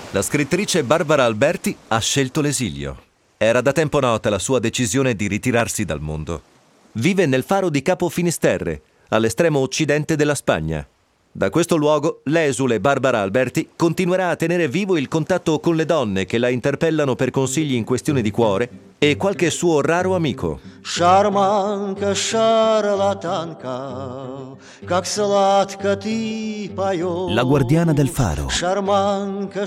La scrittrice Barbara Alberti ha scelto l'esilio. Era da tempo nota la sua decisione di ritirarsi dal mondo. Vive nel faro di Capo Finisterre, all'estremo occidente della Spagna. Da questo luogo, l'esule Barbara Alberti continuerà a tenere vivo il contatto con le donne che la interpellano per consigli in questione di cuore e qualche suo raro amico. Шарманка, шарлатанка, как сладко ты поешь. La guardiana del faro. Шарманка,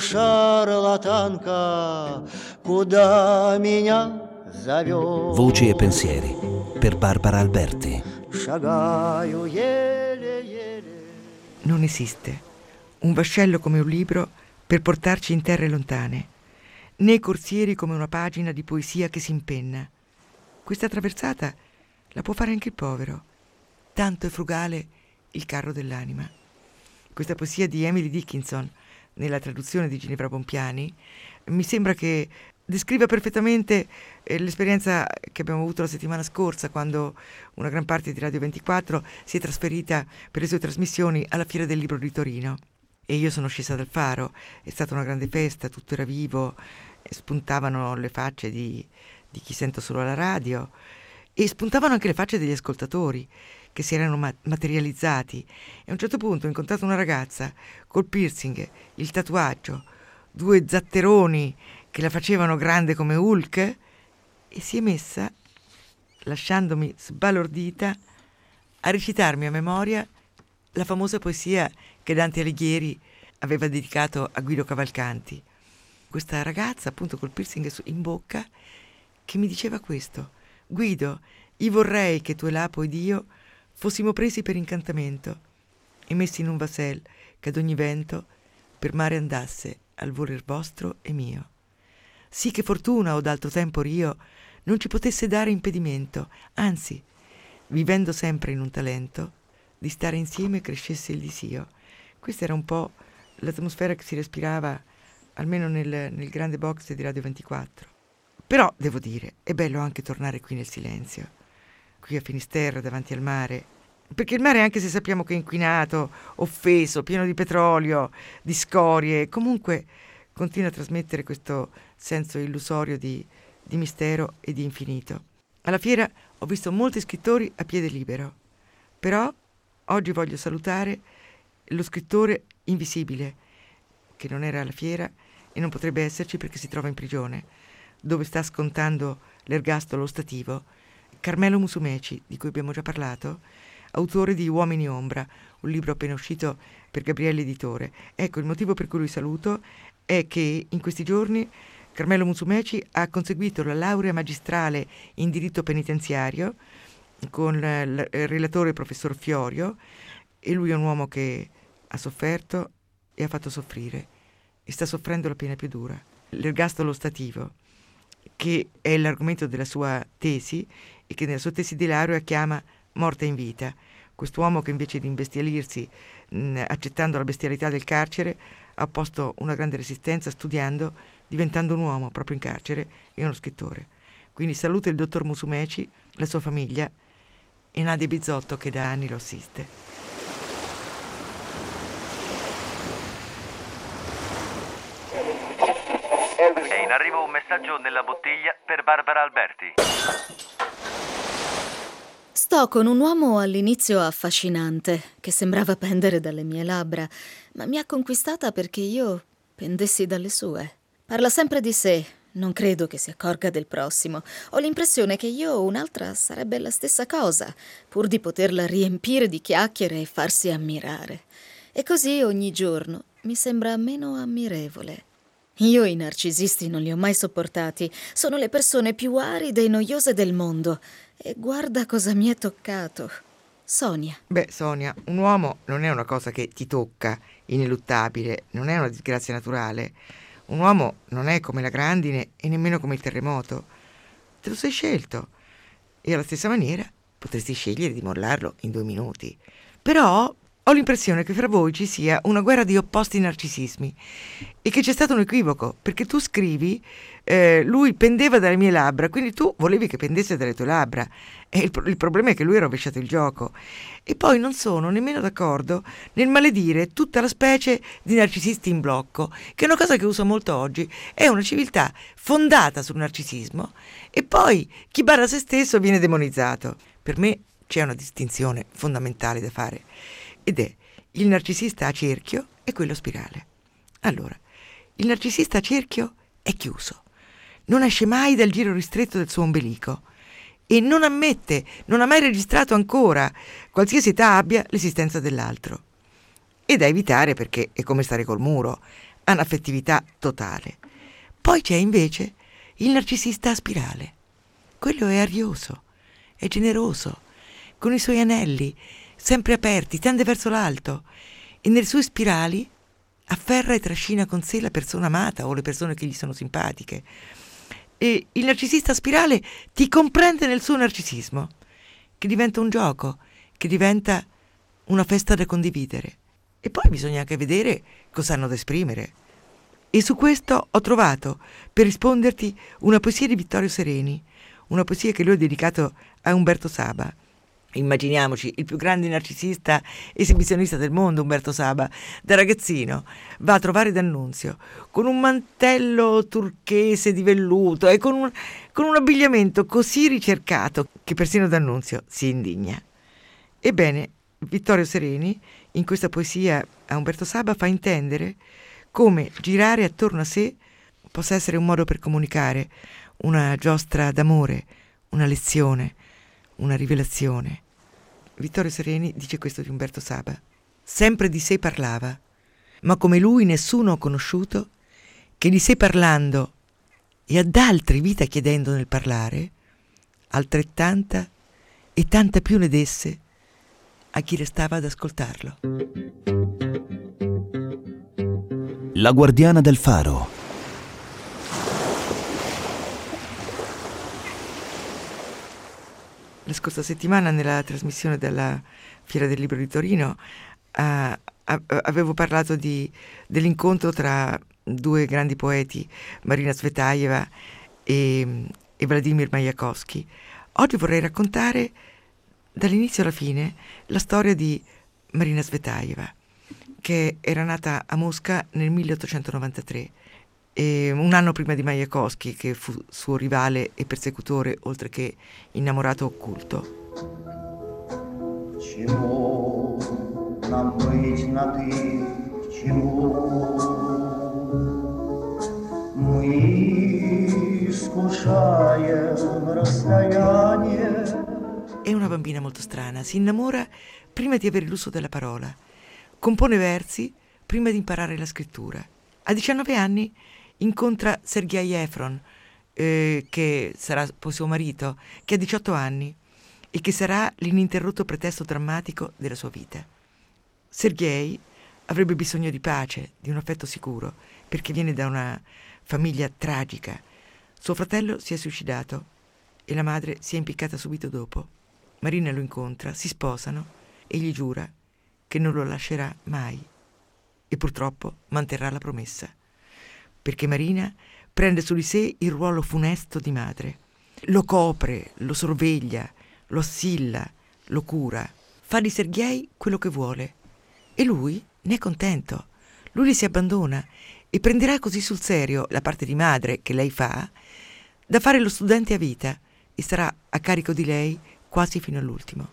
шарлатанка, куда меня зовешь? Voci e pensieri per Barbara Alberti. Шагаю еле-еле. Non esiste un vascello come un libro per portarci in terre lontane, né corsieri come una pagina di poesia che si impenna. Questa traversata la può fare anche il povero. Tanto è frugale il carro dell'anima. Questa poesia di Emily Dickinson, nella traduzione di Ginevra Bompiani, mi sembra che descriva perfettamente l'esperienza che abbiamo avuto la settimana scorsa, quando una gran parte di Radio 24 si è trasferita per le sue trasmissioni alla Fiera del Libro di Torino. E io sono scesa dal faro, è stata una grande festa, tutto era vivo, spuntavano le facce di chi sento solo alla radio, e spuntavano anche le facce degli ascoltatori che si erano materializzati. E a un certo punto ho incontrato una ragazza col piercing, il tatuaggio, 2 zatteroni che la facevano grande come Hulk, e si è messa, lasciandomi sbalordita, a recitarmi a memoria la famosa poesia che Dante Alighieri aveva dedicato a Guido Cavalcanti. Questa ragazza, appunto, col piercing in bocca, che mi diceva questo: Guido, io vorrei che tu e Lapo ed io fossimo presi per incantamento e messi in un vasel che ad ogni vento per mare andasse al voler vostro e mio. Sì che fortuna o d'altro tempo io non ci potesse dare impedimento, anzi, vivendo sempre in un talento, di stare insieme crescesse il disio. Questa era un po' l'atmosfera che si respirava, almeno nel grande box di Radio 24. Però, devo dire, è bello anche tornare qui nel silenzio, qui a Finisterre, davanti al mare, perché il mare, anche se sappiamo che è inquinato, offeso, pieno di petrolio, di scorie, comunque continua a trasmettere questo senso illusorio di mistero e di infinito. Alla fiera ho visto molti scrittori a piede libero, però oggi voglio salutare lo scrittore invisibile, che non era alla fiera e non potrebbe esserci perché si trova in prigione, dove sta scontando l'ergastolo ostativo, Carmelo Musumeci, di cui abbiamo già parlato, autore di Uomini Ombra, un libro appena uscito per Gabriele Editore. Ecco, il motivo per cui lo saluto è che in questi giorni Carmelo Musumeci ha conseguito la laurea magistrale in diritto penitenziario con il relatore professor Fiorio, e lui è un uomo che ha sofferto e ha fatto soffrire e sta soffrendo la pena più dura, l'ergastolo ostativo, che è l'argomento della sua tesi e che nella sua tesi di laurea chiama Morte in vita. Quest'uomo che invece di imbestialirsi accettando la bestialità del carcere ha posto una grande resistenza studiando, diventando un uomo proprio in carcere e uno scrittore. Quindi saluto il dottor Musumeci, la sua famiglia e Nadia Bizzotto che da anni lo assiste. È in arrivo un messaggio nella bottiglia per Barbara Alberti. Sto con un uomo all'inizio affascinante, che sembrava pendere dalle mie labbra, ma mi ha conquistata perché io pendessi dalle sue. Parla sempre di sé, non credo che si accorga del prossimo. Ho l'impressione che io o un'altra sarebbe la stessa cosa, pur di poterla riempire di chiacchiere e farsi ammirare. E così ogni giorno mi sembra meno ammirevole. Io i narcisisti non li ho mai sopportati, sono le persone più aride e noiose del mondo. E guarda cosa mi è toccato. Sonia. Beh, Sonia, un uomo non è una cosa che ti tocca, ineluttabile, non è una disgrazia naturale. Un uomo non è come la grandine e nemmeno come il terremoto. Te lo sei scelto. E alla stessa maniera potresti scegliere di mollarlo in 2 minuti. Però Ho l'impressione che fra voi ci sia una guerra di opposti narcisismi e che c'è stato un equivoco, perché tu scrivi lui pendeva dalle mie labbra, quindi tu volevi che pendesse dalle tue labbra, e il problema è che lui ha rovesciato il gioco. E poi non sono nemmeno d'accordo nel maledire tutta la specie di narcisisti in blocco, che è una cosa che uso molto oggi. È una civiltà fondata sul narcisismo e poi chi bada a se stesso viene demonizzato. Per me c'è una distinzione fondamentale da fare, ed è il narcisista a cerchio e quello a spirale. Allora, il narcisista a cerchio è chiuso, non esce mai dal giro ristretto del suo ombelico e non ammette, non ha mai registrato ancora, qualsiasi età abbia, l'esistenza dell'altro. E da evitare perché è come stare col muro, ha un'affettività totale. Poi c'è invece il narcisista a spirale. Quello è arioso, è generoso, con i suoi anelli sempre aperti, tende verso l'alto e nelle sue spirali afferra e trascina con sé la persona amata o le persone che gli sono simpatiche. E il narcisista a spirale ti comprende nel suo narcisismo, che diventa un gioco, che diventa una festa da condividere. E poi bisogna anche vedere cosa hanno da esprimere. E su questo ho trovato, per risponderti, una poesia di Vittorio Sereni, una poesia che lui ha dedicato a Umberto Saba. Immaginiamoci il più grande narcisista esibizionista del mondo, Umberto Saba, da ragazzino va a trovare D'Annunzio con un mantello turchese di velluto e con un abbigliamento così ricercato che persino D'Annunzio si indigna. Ebbene, Vittorio Sereni in questa poesia a Umberto Saba fa intendere come girare attorno a sé possa essere un modo per comunicare, una giostra d'amore, una lezione, una rivelazione. Vittorio Sereni dice questo di Umberto Saba: sempre di sé parlava, ma come lui nessuno ho conosciuto che di sé parlando e ad altri vita chiedendo nel parlare, altrettanta e tanta più ne desse a chi restava ad ascoltarlo. La guardiana del faro. La scorsa settimana, nella trasmissione della Fiera del Libro di Torino, avevo parlato dell'incontro tra due grandi poeti, Marina Tsvetaeva e Vladimir Majakovskij. Oggi vorrei raccontare dall'inizio alla fine la storia di Marina Tsvetaeva, che era nata a Mosca nel 1893. Un anno prima di Majakovskij, che fu suo rivale e persecutore, oltre che innamorato occulto. Чему нам быть на ты, к чему? Мы искушаем расстояние. È una bambina molto strana, si innamora prima di avere l'uso della parola, compone versi prima di imparare la scrittura. A 19 anni incontra Sergei Efron, che sarà poi suo marito, che ha 18 anni e che sarà l'ininterrotto pretesto drammatico della sua vita. Sergei avrebbe bisogno di pace, di un affetto sicuro, perché viene da una famiglia tragica. Suo fratello si è suicidato e la madre si è impiccata subito dopo. Marina lo incontra, si sposano e gli giura che non lo lascerà mai e purtroppo manterrà la promessa, perché Marina prende su di sé il ruolo funesto di madre. Lo copre, lo sorveglia, lo assilla, lo cura, fa di Sergei quello che vuole e lui ne è contento. Lui le si abbandona e prenderà così sul serio la parte di madre che lei fa, da fare lo studente a vita, e sarà a carico di lei quasi fino all'ultimo.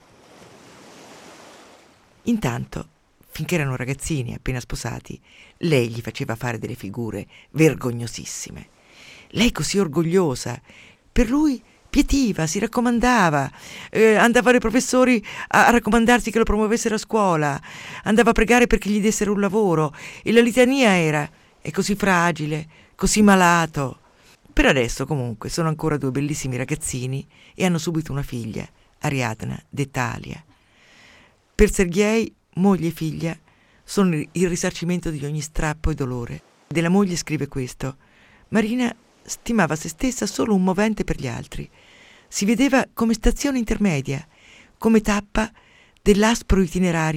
Intanto, finché erano ragazzini appena sposati, lei gli faceva fare delle figure vergognosissime. Lei così orgogliosa, per lui pietiva, si raccomandava, andava dai professori a raccomandarsi che lo promuovessero a scuola, andava a pregare perché gli dessero un lavoro, e la litania era: è così fragile, così malato. Per adesso comunque sono ancora due bellissimi ragazzini e hanno subito una figlia, Ariadna, detta Alia. Per Sergei, moglie e figlia sono il risarcimento di ogni strappo e dolore. Della moglie scrive questo: Marina stimava se stessa solo un movente per gli altri. Si vedeva come stazione intermedia, come tappa dell'aspro itinerario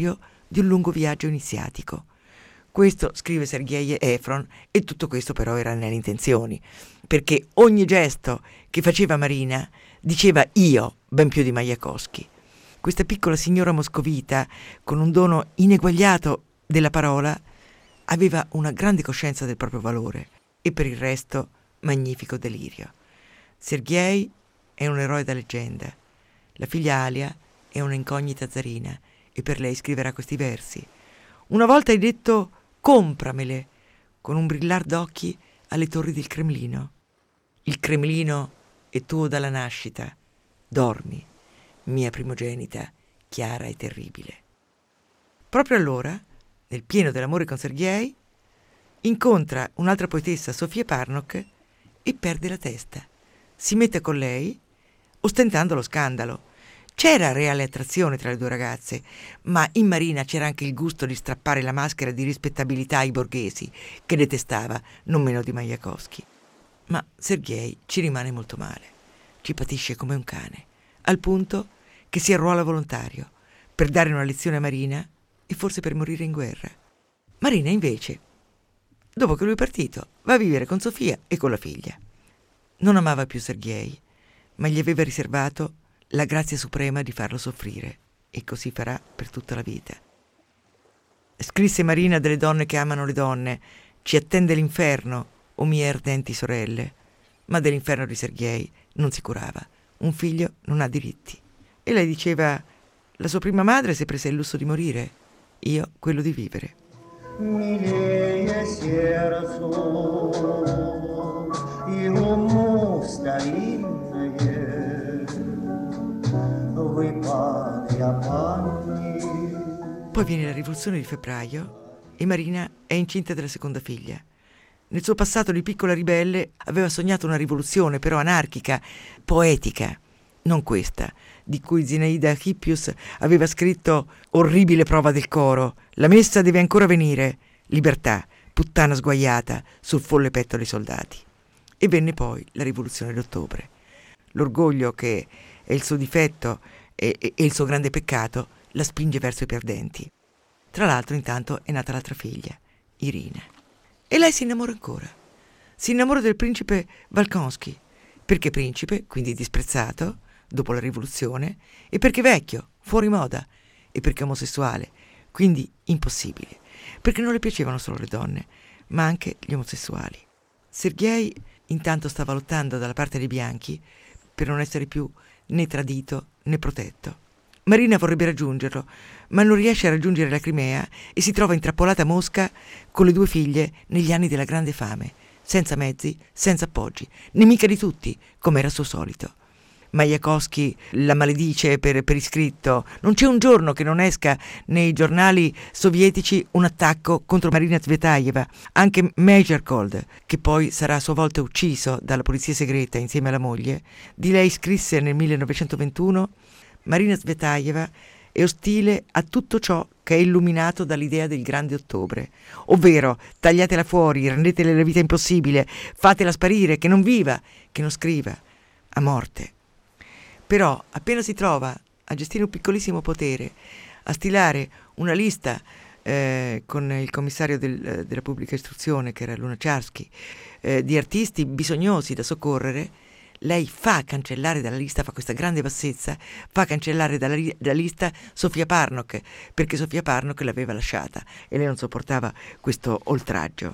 di un lungo viaggio iniziatico. Questo scrive Sergej Efron, e tutto questo però era nelle intenzioni, perché ogni gesto che faceva Marina diceva io, ben più di Majakovskij. Questa piccola signora moscovita, con un dono ineguagliato della parola, aveva una grande coscienza del proprio valore e per il resto magnifico delirio. Sergej è un eroe da leggenda. La figlia Alia è un'incognita zarina e per lei scriverà questi versi. Una volta hai detto compramele, con un brillar d'occhi alle torri del Cremlino. Il Cremlino è tuo dalla nascita. Dormi, mia primogenita, chiara e terribile. Proprio allora, nel pieno dell'amore con Sergej, incontra un'altra poetessa, Sofia Parnok, e perde la testa. Si mette con lei, ostentando lo scandalo. C'era reale attrazione tra le due ragazze, ma in Marina c'era anche il gusto di strappare la maschera di rispettabilità ai borghesi, che detestava non meno di Majakovskij. Ma Sergej ci rimane molto male, ci patisce come un cane, al punto che si arruola volontario per dare una lezione a Marina e forse per morire in guerra. Marina invece, dopo che lui è partito, va a vivere con Sofia e con la figlia. Non amava più Sergej, ma gli aveva riservato la grazia suprema di farlo soffrire, e così farà per tutta la vita. Scrisse Marina delle donne che amano le donne: ci attende l'inferno, o mie ardenti sorelle. Ma dell'inferno di Sergej non si curava. Un figlio non ha diritti. E lei diceva: la sua prima madre si prese il lusso di morire, io quello di vivere. Милее сердцу и уму старинное, выпад я память. Poi viene la rivoluzione di febbraio e Marina è incinta della seconda figlia. Nel suo passato di piccola ribelle aveva sognato una rivoluzione, però anarchica, poetica, non questa, di cui Zinaida Hippius aveva scritto orribile prova del coro: la messa deve ancora venire, libertà, puttana sguaiata sul folle petto dei soldati. E venne poi la rivoluzione d'ottobre. L'orgoglio, che è il suo difetto e il suo grande peccato, la spinge verso i perdenti. Tra l'altro intanto è nata l'altra figlia, Irina. E lei si innamora ancora. Si innamora del principe Volkonsky, perché principe, quindi disprezzato, dopo la rivoluzione, e perché vecchio, fuori moda, e perché omosessuale, quindi impossibile, perché non le piacevano solo le donne, ma anche gli omosessuali. Sergej intanto stava lottando dalla parte dei bianchi per non essere più né tradito né protetto. Marina vorrebbe raggiungerlo, ma non riesce a raggiungere la Crimea e si trova intrappolata a Mosca con le due figlie negli anni della grande fame, senza mezzi, senza appoggi, nemica di tutti, come era suo solito. Majakovskij la maledice per iscritto. Non c'è un giorno che non esca nei giornali sovietici un attacco contro Marina Tsvetajeva. Anche Meyerhold, che poi sarà a sua volta ucciso dalla polizia segreta insieme alla moglie, di lei scrisse nel 1921: Marina Tsvetajeva è ostile a tutto ciò che è illuminato dall'idea del grande ottobre, ovvero tagliatela fuori, rendetele la vita impossibile, fatela sparire, che non viva, che non scriva, a morte. Però appena si trova a gestire un piccolissimo potere, a stilare una lista con il commissario della pubblica istruzione, che era Lunacharsky, di artisti bisognosi da soccorrere, lei fa cancellare dalla lista, fa questa grande bassezza, fa cancellare dalla lista Sofia Parnok, perché Sofia Parnok l'aveva lasciata e lei non sopportava questo oltraggio.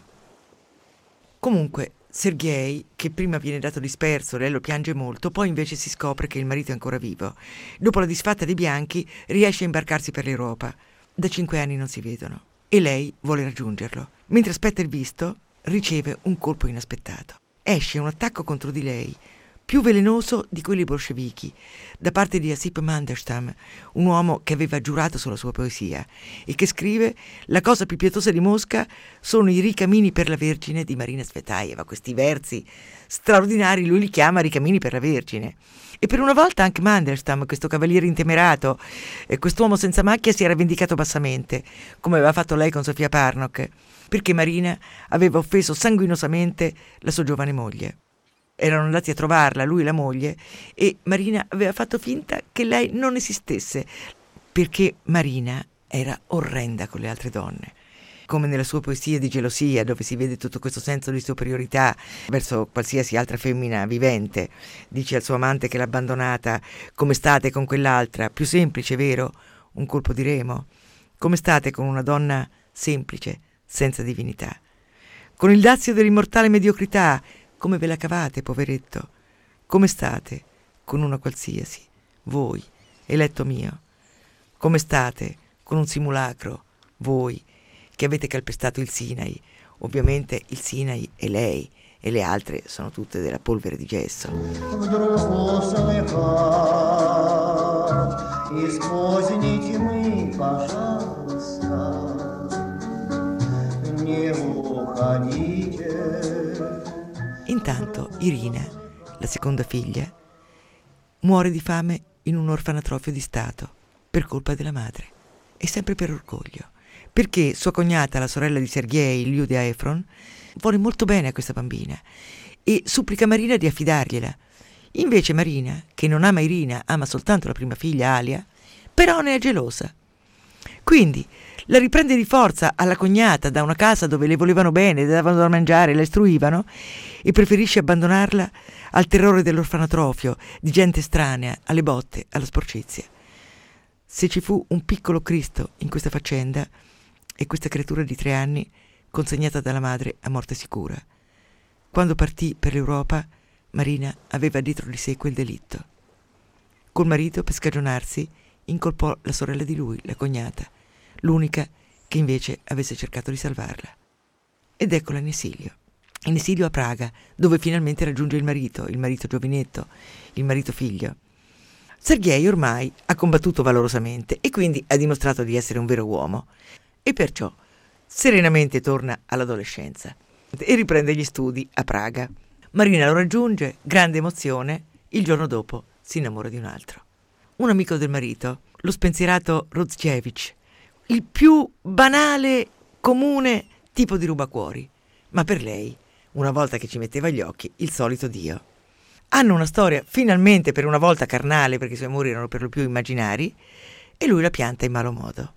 Comunque Sergej, che prima viene dato disperso, lei lo piange molto, poi invece si scopre che il marito è ancora vivo. Dopo la disfatta dei bianchi riesce a imbarcarsi per l'Europa. Da 5 anni non si vedono e lei vuole raggiungerlo. Mentre aspetta il visto, riceve un colpo inaspettato. Esce un attacco contro di lei, più velenoso di quelli bolscevichi, da parte di Osip Mandelstam, un uomo che aveva giurato sulla sua poesia e che scrive: la cosa più pietosa di Mosca sono i ricamini per la Vergine di Marina Tsvetajeva. Questi versi straordinari lui li chiama ricamini per la Vergine. E per una volta anche Mandelstam, questo cavaliere intemerato, quest'uomo senza macchia, si era vendicato bassamente, come aveva fatto lei con Sofia Parnok, perché Marina aveva offeso sanguinosamente la sua giovane moglie. Erano andati a trovarla, lui e la moglie, e Marina aveva fatto finta che lei non esistesse, perché Marina era orrenda con le altre donne. Come nella sua poesia di gelosia, dove si vede tutto questo senso di superiorità verso qualsiasi altra femmina vivente, dice al suo amante che l'ha abbandonata: come state con quell'altra, più semplice, vero? Un colpo di remo. Come state con una donna semplice, senza divinità? Con il dazio dell'immortale mediocrità, come ve la cavate, poveretto? Come state con una qualsiasi, voi, eletto mio? Come state con un simulacro, voi, che avete calpestato il Sinai? Ovviamente il Sinai è lei, e le altre sono tutte della polvere di gesso. Intanto Irina, la seconda figlia, muore di fame in un orfanatrofio di Stato per colpa della madre, e sempre per orgoglio, perché sua cognata, la sorella di Sergei, Lyudia Efron, vuole molto bene a questa bambina e supplica Marina di affidargliela. Invece Marina, che non ama Irina, ama soltanto la prima figlia Alia, però ne è gelosa. Quindi la riprende di forza alla cognata da una casa dove le volevano bene, le davano da mangiare, la istruivano, e preferisce abbandonarla al terrore dell'orfanatrofio, di gente estranea, alle botte, alla sporcizia. Se ci fu un piccolo Cristo in questa faccenda, è questa creatura di 3 anni consegnata dalla madre a morte sicura. Quando partì per l'Europa, Marina aveva dietro di sé quel delitto. Col marito, per scagionarsi, incolpò la sorella di lui, la cognata, l'unica che invece avesse cercato di salvarla. Ed eccola in esilio a Praga, dove finalmente raggiunge il marito giovinetto, il marito figlio. Sergei ormai ha combattuto valorosamente e quindi ha dimostrato di essere un vero uomo, e perciò serenamente torna all'adolescenza e riprende gli studi a Praga. Marina lo raggiunge, grande emozione, il giorno dopo si innamora di un altro. Un amico del marito, lo spensierato Rodzkiewicz, il più banale, comune tipo di rubacuori, ma per lei, una volta che ci metteva gli occhi, il solito Dio. Hanno una storia finalmente per una volta carnale, perché i suoi amori erano per lo più immaginari, e lui la pianta in malo modo.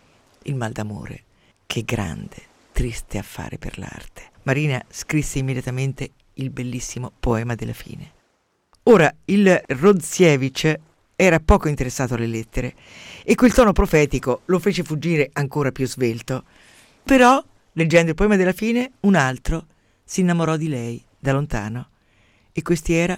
Il mal d'amore, che grande, triste affare per l'arte. Marina scrisse immediatamente il bellissimo poema della fine. Ora, il Rodzkiewicz era poco interessato alle lettere e quel tono profetico lo fece fuggire ancora più svelto. Però, leggendo il poema della fine, un altro si innamorò di lei da lontano, e questi era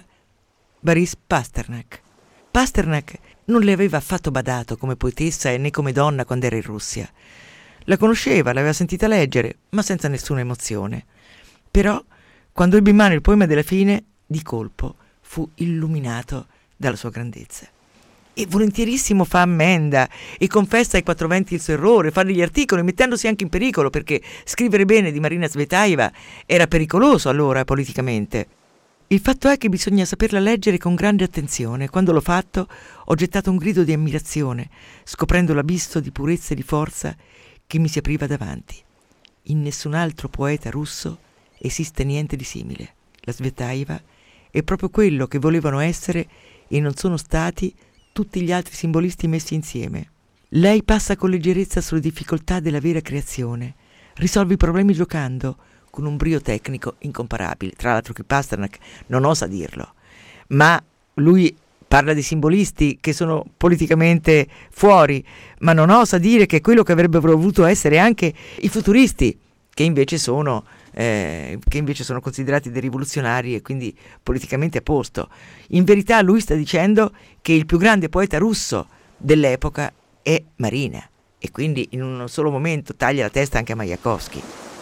Boris Pasternak. Pasternak non le aveva affatto badato come poetessa e né come donna quando era in Russia. La conosceva, l'aveva sentita leggere, ma senza nessuna emozione. Però, quando ebbe in mano il poema della fine, di colpo fu illuminato dalla sua grandezza. E volentierissimo fa ammenda e confessa ai 4 venti il suo errore, fa degli articoli mettendosi anche in pericolo, perché scrivere bene di Marina Tsvetaeva era pericoloso allora politicamente. Il fatto è che bisogna saperla leggere con grande attenzione. Quando l'ho fatto, ho gettato un grido di ammirazione, scoprendo l'abisso di purezza e di forza che mi si apriva davanti. In nessun altro poeta russo esiste niente di simile. La Tsvetaeva è proprio quello che volevano essere e non sono stati tutti gli altri simbolisti messi insieme. Lei passa con leggerezza sulle difficoltà della vera creazione, risolve i problemi giocando, con un brio tecnico incomparabile. Tra l'altro che Pasternak non osa dirlo, ma lui parla di simbolisti che sono politicamente fuori, ma non osa dire che è quello che avrebbero voluto essere anche i futuristi, che invece sono considerati dei rivoluzionari e quindi politicamente a posto. In verità lui sta dicendo che il più grande poeta russo dell'epoca è Marina, e quindi in un solo momento taglia la testa anche a Majakovskij.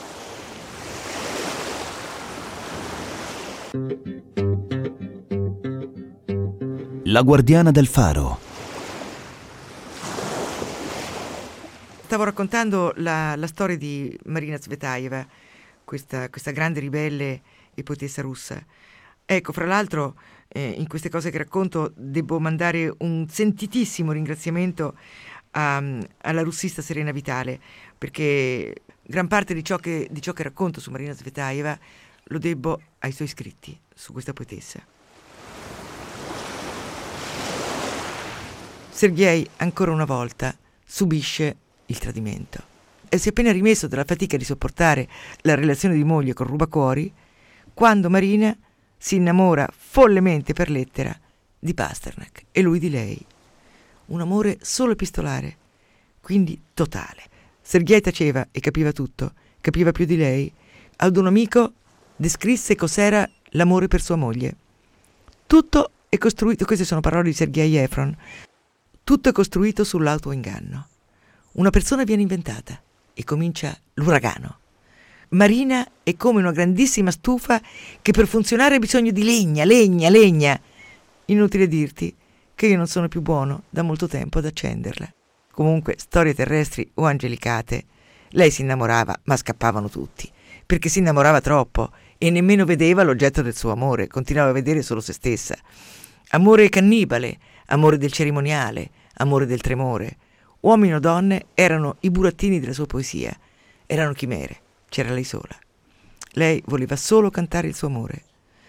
La guardiana del faro. Stavo raccontando la storia di Marina Tsvetaeva, questa grande ribelle e poetessa russa. Ecco, fra l'altro, in queste cose che racconto devo mandare un sentitissimo ringraziamento alla russista Serena Vitale, perché gran parte di ciò che racconto su Marina Tsvetaeva lo debbo ai suoi scritti su questa poetessa. Sergei, ancora una volta, subisce il tradimento. E si è appena rimesso dalla fatica di sopportare la relazione di moglie col rubacuori quando Marina si innamora follemente per lettera di Pasternak e lui di lei. Un amore solo epistolare, quindi totale. Sergej taceva e capiva tutto, capiva più di lei. Ad un amico descrisse cos'era l'amore per sua moglie. Tutto è costruito, queste sono parole di Sergej Efron, tutto è costruito sull'autoinganno. Una persona viene inventata e comincia l'uragano. Marina è come una grandissima stufa che per funzionare ha bisogno di legna. Inutile dirti che io non sono più buono da molto tempo ad accenderla. Comunque, storie terrestri o angelicate, lei si innamorava, ma scappavano tutti, perché si innamorava troppo e nemmeno vedeva l'oggetto del suo amore, continuava a vedere solo se stessa. Amore cannibale, amore del cerimoniale, amore del tremore. Uomini o donne erano i burattini della sua poesia, erano chimere, c'era lei sola. Lei voleva solo cantare il suo amore.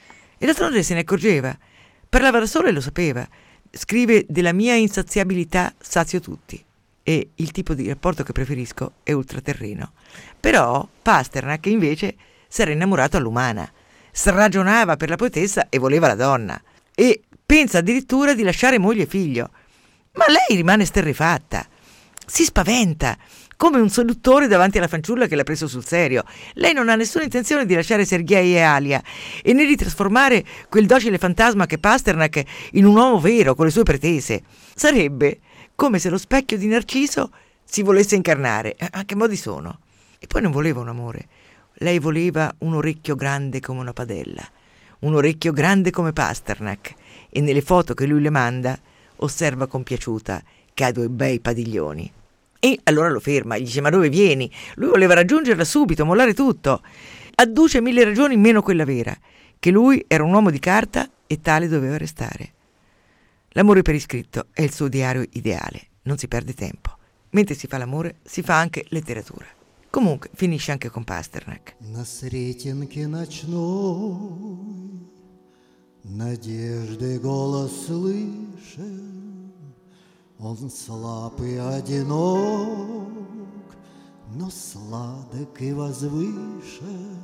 E d'altronde se ne accorgeva, parlava da sola e lo sapeva. Scrive: della mia insaziabilità sazio tutti. E il tipo di rapporto che preferisco è ultraterreno. Però Pasternak invece s'era innamorato all'umana, stragionava per la poetessa e voleva la donna. E pensa addirittura di lasciare moglie e figlio. Ma lei rimane sterrefatta, si spaventa, come un seduttore davanti alla fanciulla che l'ha preso sul serio. Lei non ha nessuna intenzione di lasciare Sergej e Alia, e né di trasformare quel docile fantasma che Pasternak in un uomo vero con le sue pretese. Sarebbe come se lo specchio di Narciso si volesse incarnare. A che modi sono? E poi non voleva un amore. Lei voleva un orecchio grande come una padella, un orecchio grande come Pasternak, e nelle foto che lui le manda osserva compiaciuta che ha 2 bei padiglioni. E allora lo ferma, gli dice: ma dove vieni? Lui voleva raggiungerla subito, mollare tutto. Adduce 1000 ragioni meno quella vera, che lui era un uomo di carta e tale doveva restare. L'amore per iscritto è il suo diario ideale, non si perde tempo. Mentre si fa l'amore si fa anche letteratura. Comunque finisce anche con Pasternak. На Сретенке ночной надежды голос слышен, он слаб и одинок, но сладок и возвышен.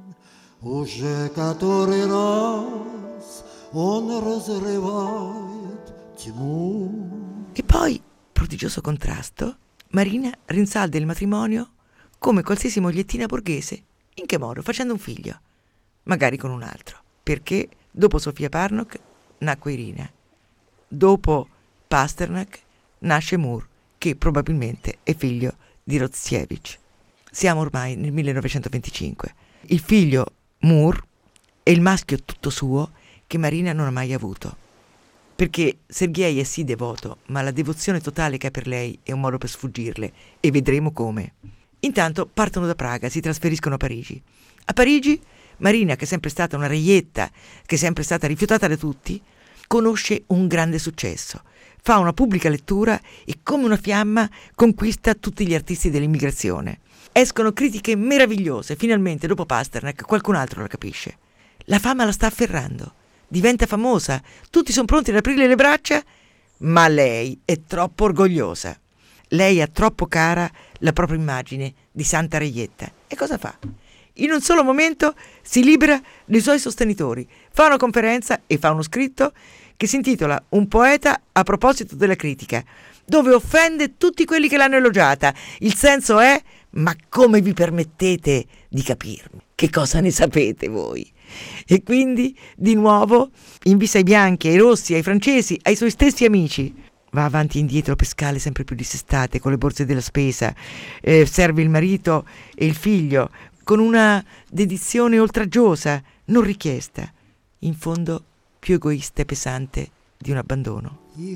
Уже который раз он разрывает тьму. E poi, prodigioso contrasto, Marina rinsalda il matrimonio come qualsiasi mogliettina borghese. In che modo? Facendo un figlio, magari con un altro, perché dopo Sofia Parnok nacque Irina, dopo Pasternak nasce Moore, che probabilmente è figlio di Rodziewicz. Siamo ormai nel 1925. Il figlio Moore è il maschio tutto suo che Marina non ha mai avuto, perché Sergej è sì devoto, ma la devozione totale che ha per lei è un modo per sfuggirle, e vedremo come. Intanto partono da Praga, si trasferiscono a Parigi. A Parigi Marina, che è sempre stata una reietta, che è sempre stata rifiutata da tutti, conosce un grande successo. Fa una pubblica lettura e come una fiamma conquista tutti gli artisti dell'immigrazione. Escono critiche meravigliose, finalmente dopo Pasternak qualcun altro la capisce. La fama la sta afferrando, diventa famosa, tutti sono pronti ad aprirle le braccia, ma lei è troppo orgogliosa. Lei ha troppo cara la propria immagine di santa reietta. E cosa fa? In un solo momento si libera dei suoi sostenitori, fa una conferenza e fa uno scritto che si intitola Un poeta a proposito della critica, dove offende tutti quelli che l'hanno elogiata. Il senso è: ma come vi permettete di capirmi? Che cosa ne sapete voi? E quindi, di nuovo, invisa ai bianchi, ai rossi, ai francesi, ai suoi stessi amici. Va avanti e indietro per scale sempre più dissestate, con le borse della spesa, serve il marito e il figlio, con una dedizione oltraggiosa, non richiesta, in fondo più egoista e pesante di un abbandono. И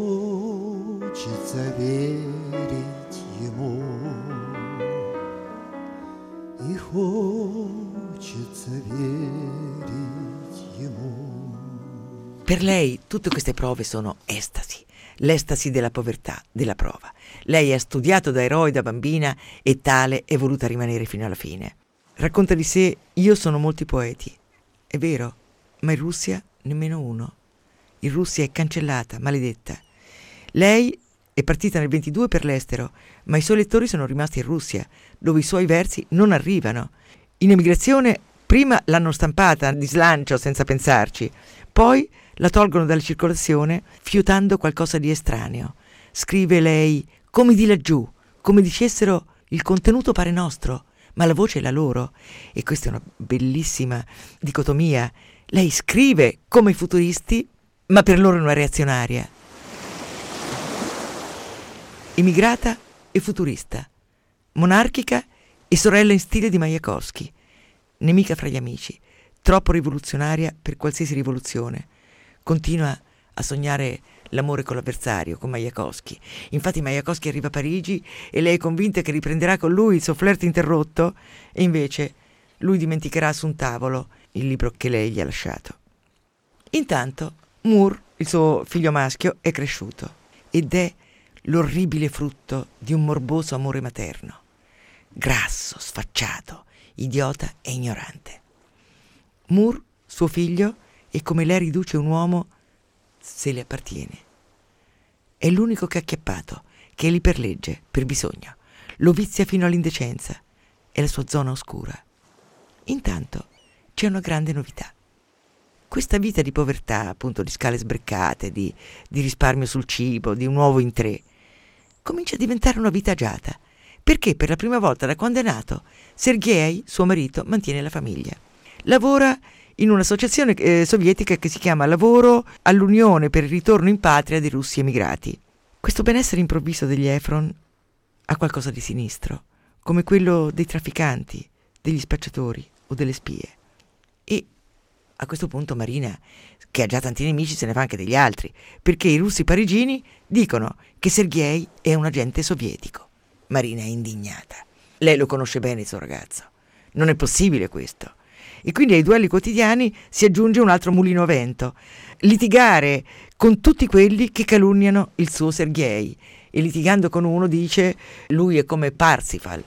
хочется верить ему, и хочется верить ему. Per lei tutte queste prove sono estasi, l'estasi della povertà, della prova. Lei ha studiato da eroe da bambina e tale è voluta rimanere fino alla fine. Racconta di sé: io sono molti poeti. È vero, ma in Russia nemmeno uno. In Russia è cancellata, maledetta. Lei è partita nel 22 per l'estero, ma i suoi lettori sono rimasti in Russia, dove i suoi versi non arrivano. In emigrazione prima l'hanno stampata di slancio senza pensarci, poi la tolgono dalla circolazione fiutando qualcosa di estraneo. Scrive lei come di laggiù, come dicessero il contenuto pare nostro, ma la voce è la loro. E questa è una bellissima dicotomia. Lei scrive come i futuristi, ma per loro è una reazionaria. Emigrata e futurista, monarchica e sorella in stile di Majakovskij, nemica fra gli amici, troppo rivoluzionaria per qualsiasi rivoluzione. Continua a sognare l'amore con l'avversario, con Majakovskij. Infatti Majakovskij arriva a Parigi e lei è convinta che riprenderà con lui il suo flirt interrotto, e invece lui dimenticherà su un tavolo il libro che lei gli ha lasciato. Intanto Moore, il suo figlio maschio, è cresciuto ed è l'orribile frutto di un morboso amore materno, grasso, sfacciato, idiota e ignorante. Moore, suo figlio, è come lei riduce un uomo se le appartiene. È l'unico che ha acchiappato, che è lì per legge, per bisogno. Lo vizia fino all'indecenza. È la sua zona oscura. Intanto c'è una grande novità. Questa vita di povertà, appunto, di scale sbreccate, di risparmio sul cibo, di un uovo in tre, comincia a diventare una vita agiata, perché per la prima volta da quando è nato Sergej, suo marito, mantiene la famiglia. Lavora in un'associazione sovietica che si chiama Lavoro all'Unione per il ritorno in patria dei russi emigrati. Questo benessere improvviso degli Efron ha qualcosa di sinistro, come quello dei trafficanti, degli spacciatori o delle spie. E a questo punto Marina, che ha già tanti nemici, se ne fa anche degli altri, perché i russi parigini dicono che Sergej è un agente sovietico. Marina è indignata. Lei lo conosce bene il suo ragazzo. Non è possibile questo. E quindi ai duelli quotidiani si aggiunge un altro mulino a vento: litigare con tutti quelli che calunniano il suo Sergej. E litigando con uno dice: lui è come Parsifal.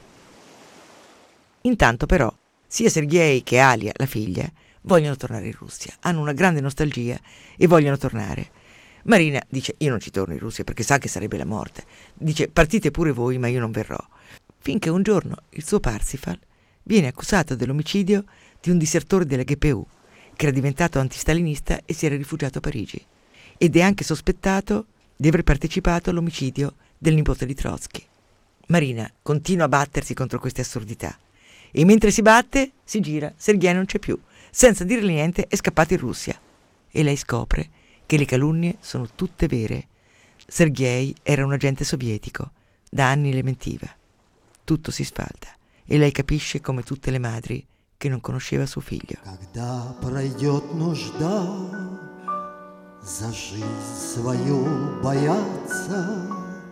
Intanto però sia Sergej che Alia, la figlia, vogliono tornare in Russia, hanno una grande nostalgia e vogliono tornare. Marina dice: io non ci torno in Russia perché sa che sarebbe la morte. Dice: partite pure voi, ma io non verrò. Finché un giorno il suo Parsifal viene accusato dell'omicidio di un disertore della GPU che era diventato antistalinista e si era rifugiato a Parigi, ed è anche sospettato di aver partecipato all'omicidio del nipote di Trotsky. Marina continua a battersi contro queste assurdità e mentre si batte si gira, Sergej non c'è più, senza dirle niente è scappato in Russia e lei scopre che le calunnie sono tutte vere. Sergej era un agente sovietico, da anni le mentiva. Tutto si sfalda e lei capisce, come tutte le madri, che non conosceva suo figlio. Когда пройдет нужда, за жизнь свою бояться,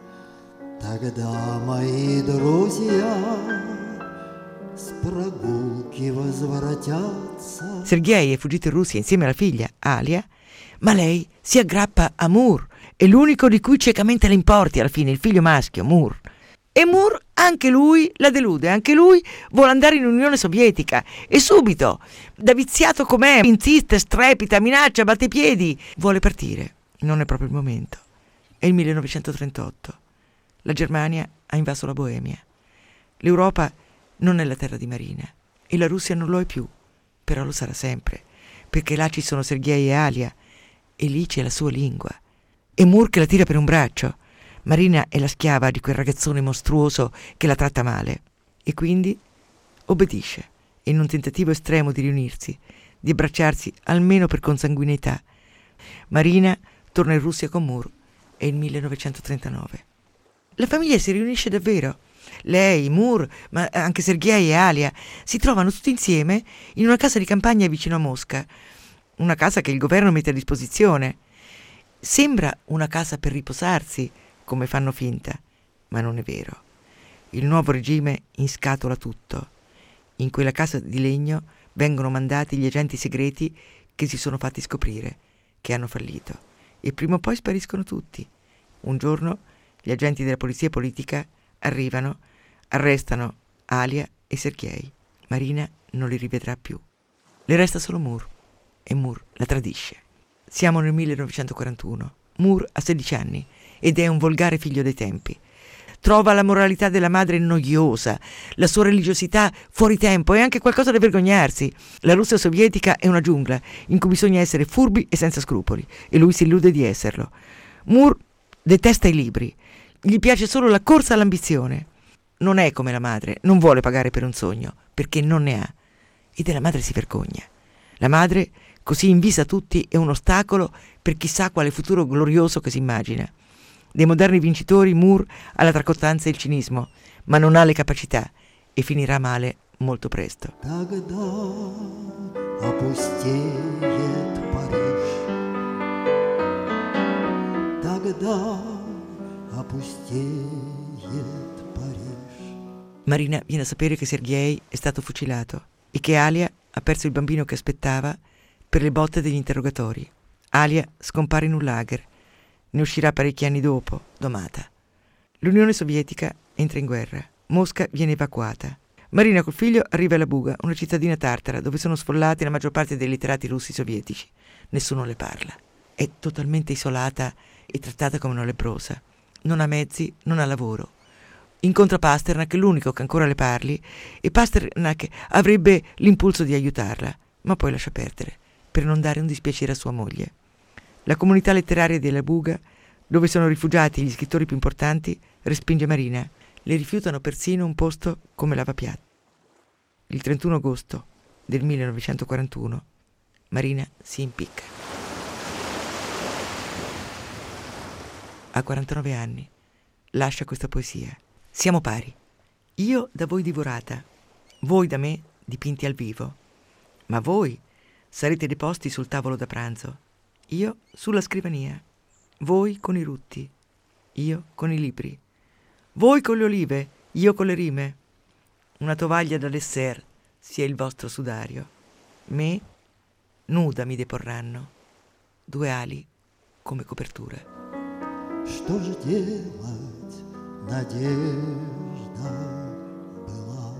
тогда мои друзья с прогулки возвратятся. Sergej è fuggito in Russia insieme alla figlia, Alia, ma lei si aggrappa a Moore, è l'unico di cui ciecamente le importi alla fine, il figlio maschio, Moore. E Moore, anche lui, la delude, anche lui vuole andare in Unione Sovietica e subito, da viziato com'è, insiste, strepita, minaccia, batte i piedi, vuole partire. Non è proprio il momento. È il 1938. La Germania ha invaso la Boemia. L'Europa non è la terra di Marina e la Russia non lo è più, però lo sarà sempre, perché là ci sono Sergej e Alia e lì c'è la sua lingua. E Moore che la tira per un braccio. Marina è la schiava di quel ragazzone mostruoso che la tratta male e quindi obbedisce, e in un tentativo estremo di riunirsi, di abbracciarsi almeno per consanguineità, Marina torna in Russia con Moore. È il 1939. La famiglia si riunisce davvero. Lei, Moore, ma anche Sergej e Alia si trovano tutti insieme in una casa di campagna vicino a Mosca, una casa che il governo mette a disposizione. Sembra una casa per riposarsi, come fanno finta, ma non è vero. Il nuovo regime inscatola tutto. In quella casa di legno vengono mandati gli agenti segreti che si sono fatti scoprire, che hanno fallito, e prima o poi spariscono tutti. Un giorno gli agenti della polizia politica arrivano, arrestano Alia e Sergej. Marina non li rivedrà più. Le resta solo Moore, e Moore la tradisce. Siamo nel 1941. Moore ha 16 anni ed è un volgare figlio dei tempi. Trova la moralità della madre noiosa, la sua religiosità fuori tempo e anche qualcosa da vergognarsi. La Russia sovietica è una giungla in cui bisogna essere furbi e senza scrupoli, e lui si illude di esserlo. Moore detesta i libri, gli piace solo la corsa all'ambizione. Non è come la madre, non vuole pagare per un sogno, perché non ne ha. E della madre si vergogna. La madre, così invisa a tutti, è un ostacolo per chissà quale futuro glorioso che si immagina. Dei moderni vincitori Moore ha la tracottanza e il cinismo, ma non ha le capacità e finirà male molto presto. Тогда опустеет Париж. Тогда опустеет Париж. Marina viene a sapere che Sergei è stato fucilato e che Alia ha perso il bambino che aspettava per le botte degli interrogatori. Alia scompare in un lager. Ne uscirà parecchi anni dopo, domata. L'Unione Sovietica entra in guerra. Mosca viene evacuata. Marina col figlio arriva a Labuga, una cittadina tartara dove sono sfollati la maggior parte dei letterati russi sovietici. Nessuno le parla. È totalmente isolata e trattata come una leprosa. Non ha mezzi, non ha lavoro. Incontra Pasternak, l'unico che ancora le parli, e Pasternak avrebbe l'impulso di aiutarla, ma poi lascia perdere, per non dare un dispiacere a sua moglie. La comunità letteraria di Labuga, dove sono rifugiati gli scrittori più importanti, respinge Marina. Le rifiutano persino un posto come lavapiatti. Il 31 agosto del 1941 Marina si impicca. Ha 49 anni. Lascia questa poesia. Siamo pari. Io da voi divorata, voi da me dipinti al vivo. Ma voi sarete deposti sul tavolo da pranzo. Io sulla scrivania, voi con i rutti, io con i libri, voi con le olive, io con le rime. Una tovaglia da dessert sia il vostro sudario. Me nuda mi deporranno, 2 ali come copertura. Что же делать, надежда была.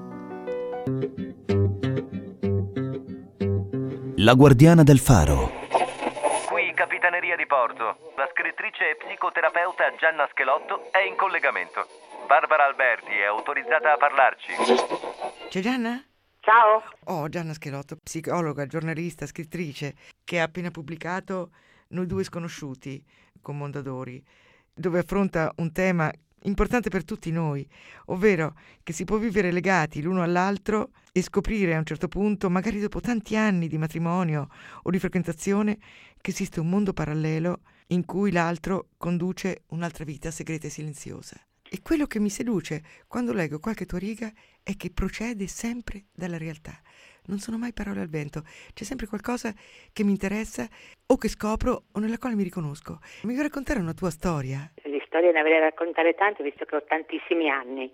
La guardiana del faro. Qui Capitaneria di Porto. La scrittrice e psicoterapeuta Gianna Schelotto è in collegamento. Barbara Alberti è autorizzata a parlarci. C'è Gianna? Ciao. Oh, Gianna Schelotto, psicologa, giornalista, scrittrice, che ha appena pubblicato Noi due sconosciuti con Mondadori, dove affronta un tema importante per tutti noi, ovvero che si può vivere legati l'uno all'altro e scoprire a un certo punto, magari dopo tanti anni di matrimonio o di frequentazione, che esiste un mondo parallelo in cui l'altro conduce un'altra vita segreta e silenziosa. E quello che mi seduce quando leggo qualche tua riga è che procede sempre dalla realtà. Non sono mai parole al vento, c'è sempre qualcosa che mi interessa o che scopro o nella quale mi riconosco. Mi vuoi raccontare una tua storia? Di storie ne avrei a raccontare tante, visto che ho tantissimi anni.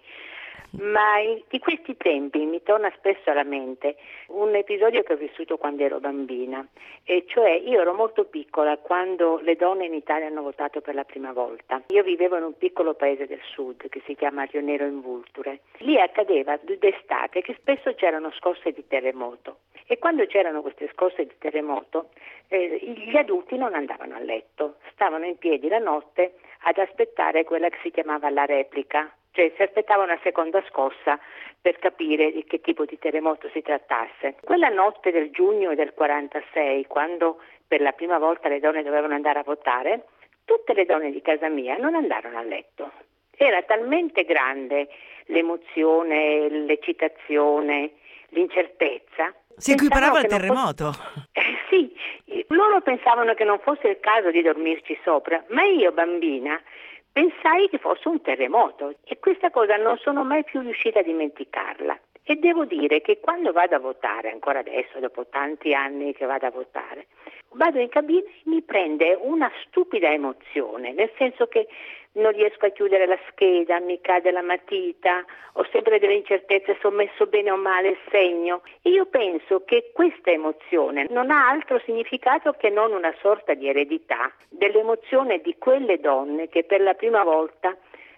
Ma di questi tempi mi torna spesso alla mente un episodio che ho vissuto quando ero bambina, e cioè io ero molto piccola quando le donne in Italia hanno votato per la prima volta. Io vivevo in un piccolo paese del sud che si chiama Rionero in Vulture. Lì accadeva d'estate che spesso c'erano scosse di terremoto, e quando c'erano queste scosse di terremoto gli adulti non andavano a letto, stavano in piedi la notte ad aspettare quella che si chiamava la replica, cioè si aspettava una seconda scossa per capire di che tipo di terremoto si trattasse. Quella notte del giugno del 46, quando per la prima volta le donne dovevano andare a votare, tutte le donne di casa mia non andarono a letto. Era talmente grande l'emozione, l'eccitazione, l'incertezza. Si equiparava al terremoto. Sì, loro pensavano che non fosse il caso di dormirci sopra, ma io, bambina, pensai che fosse un terremoto, e questa cosa non sono mai più riuscita a dimenticarla. E devo dire che quando vado a votare, ancora adesso, dopo tanti anni che vado a votare, vado in cabina e mi prende una stupida emozione, nel senso che non riesco a chiudere la scheda, mi cade la matita, ho sempre delle incertezze se ho messo bene o male il segno. E io penso che questa emozione non ha altro significato che non una sorta di eredità dell'emozione di quelle donne che per la prima volta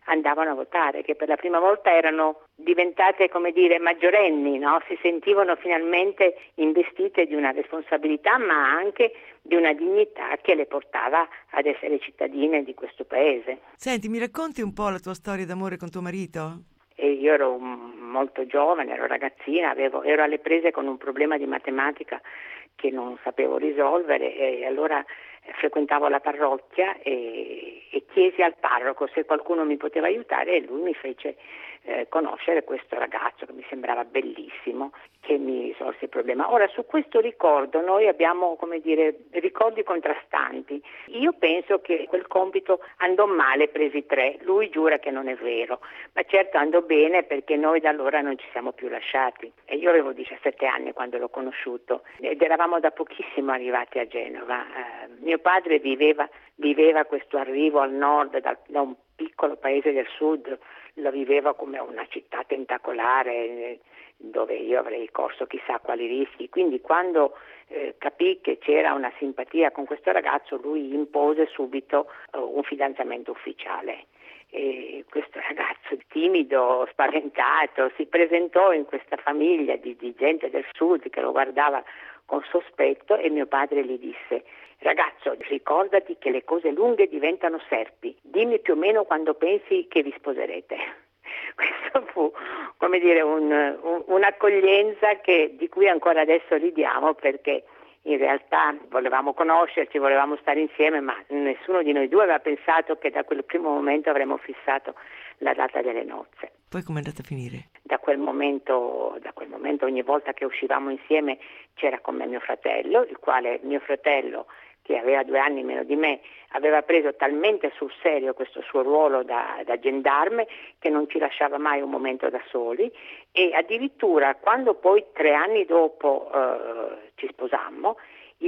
andavano a votare, che per la prima volta erano diventate, come dire, maggiorenni, no? Si sentivano finalmente investite di una responsabilità, ma anche di una dignità che le portava ad essere cittadine di questo paese. Senti, mi racconti un po' la tua storia d'amore con tuo marito? E io ero molto giovane, ero ragazzina, ero alle prese con un problema di matematica che non sapevo risolvere, e allora frequentavo la parrocchia e chiesi al parroco se qualcuno mi poteva aiutare, e lui mi fece conoscere questo ragazzo che mi sembrava bellissimo, che mi risolse il problema. Ora, su questo ricordo noi abbiamo, come dire, ricordi contrastanti. Io penso che quel compito andò male presi 3, lui giura che non è vero, ma certo andò bene, perché noi da allora non ci siamo più lasciati. E io avevo 17 anni quando l'ho conosciuto ed eravamo da pochissimo arrivati a Genova. Mio padre viveva questo arrivo al nord da un piccolo paese del sud, lo viveva come una città tentacolare dove io avrei corso chissà quali rischi. Quindi quando capì che c'era una simpatia con questo ragazzo, lui impose subito un fidanzamento ufficiale. E questo ragazzo timido, spaventato, si presentò in questa famiglia di gente del sud che lo guardava con sospetto, e mio padre gli disse: ragazzo, ricordati che le cose lunghe diventano serpi, dimmi più o meno quando pensi che vi sposerete. Questo fu, come dire, un'accoglienza di cui ancora adesso ridiamo, perché in realtà volevamo conoscerci, volevamo stare insieme, ma nessuno di noi due aveva pensato che da quel primo momento avremmo fissato la data delle nozze. Poi com'è andata a finire? Da quel momento ogni volta che uscivamo insieme c'era con me mio fratello, il quale mio fratello, che aveva 2 anni meno di me, aveva preso talmente sul serio questo suo ruolo da gendarme che non ci lasciava mai un momento da soli, e addirittura quando poi 3 anni dopo ci sposammo,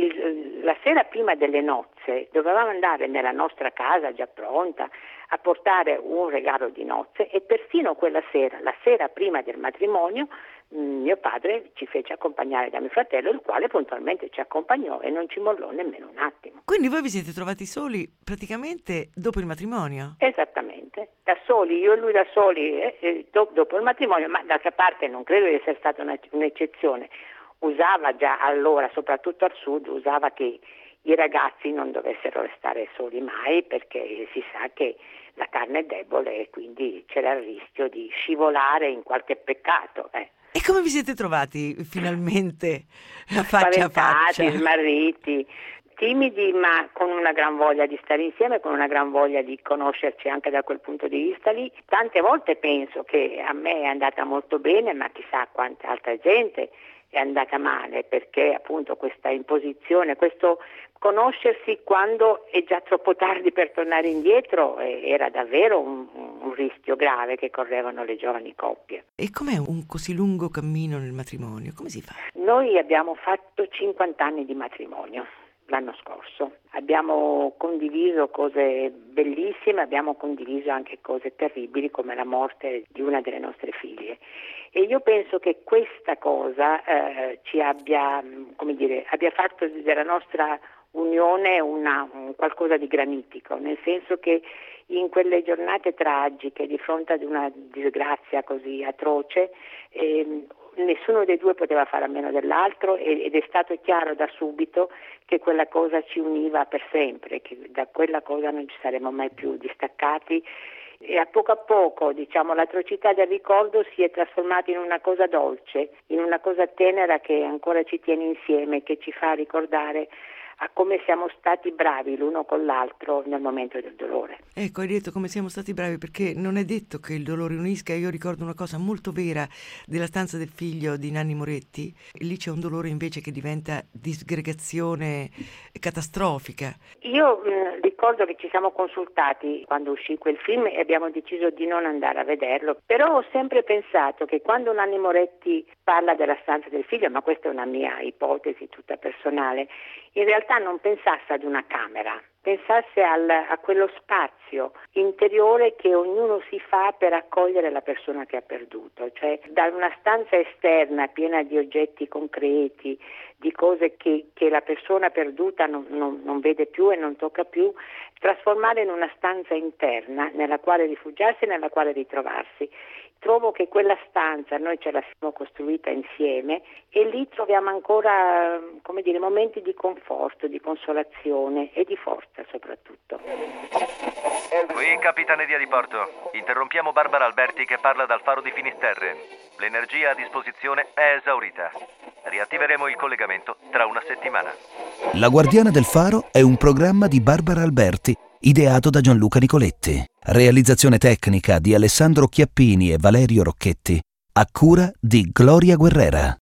la sera prima delle nozze dovevamo andare nella nostra casa già pronta a portare un regalo di nozze, e persino quella sera, la sera prima del matrimonio, mio padre ci fece accompagnare da mio fratello, il quale puntualmente ci accompagnò e non ci mollò nemmeno un attimo. Quindi voi vi siete trovati soli praticamente dopo il matrimonio? Esattamente, da soli, io e lui da soli dopo il matrimonio, ma d'altra parte non credo di essere stata un'eccezione. Usava già allora, soprattutto al sud, usava che i ragazzi non dovessero restare soli mai, perché si sa che la carne è debole e quindi c'era il rischio di scivolare in qualche peccato. E come vi siete trovati finalmente faccia a faccia? Spaventati, smarriti, timidi, ma con una gran voglia di stare insieme, con una gran voglia di conoscerci anche da quel punto di vista lì. Tante volte penso che a me è andata molto bene, ma chissà a quanta altra gente è andata male, perché appunto questa imposizione, questo conoscersi quando è già troppo tardi per tornare indietro, era davvero un rischio grave che correvano le giovani coppie. E com'è un così lungo cammino nel matrimonio? Come si fa? Noi abbiamo fatto 50 anni di matrimonio l'anno scorso. Abbiamo condiviso cose bellissime, abbiamo condiviso anche cose terribili come la morte di una delle nostre figlie. E io penso che questa cosa ci abbia fatto della nostra unione un qualcosa di granitico, nel senso che in quelle giornate tragiche, di fronte ad una disgrazia così atroce, nessuno dei due poteva fare a meno dell'altro, ed è stato chiaro da subito che quella cosa ci univa per sempre, che da quella cosa non ci saremmo mai più distaccati, e a poco, diciamo, l'atrocità del ricordo si è trasformata in una cosa dolce, in una cosa tenera che ancora ci tiene insieme, che ci fa ricordare a come siamo stati bravi l'uno con l'altro nel momento del dolore. Ecco, hai detto come siamo stati bravi, perché non è detto che il dolore unisca. Io ricordo una cosa molto vera della stanza del figlio di Nanni Moretti. Lì c'è un dolore invece che diventa disgregazione catastrofica. Io ricordo che ci siamo consultati quando uscì quel film e abbiamo deciso di non andare a vederlo, però ho sempre pensato che quando Nanni Moretti parla della stanza del figlio, ma questa è una mia ipotesi tutta personale, in realtà non pensasse ad una camera, pensasse a quello spazio interiore che ognuno si fa per accogliere la persona che ha perduto, cioè da una stanza esterna piena di oggetti concreti, di cose che la persona perduta non vede più e non tocca più, trasformare in una stanza interna nella quale rifugiarsi e nella quale ritrovarsi. Trovo che quella stanza noi ce la siamo costruita insieme e lì troviamo ancora, come dire, momenti di conforto, di consolazione e di forza soprattutto. Qui Capitaneria di Porto. Interrompiamo Barbara Alberti che parla dal faro di Finisterre. L'energia a disposizione è esaurita. Riattiveremo il collegamento tra una settimana. La Guardiana del Faro è un programma di Barbara Alberti, ideato da Gianluca Nicoletti. Realizzazione tecnica di Alessandro Chiappini e Valerio Rocchetti, a cura di Gloria Guerrera.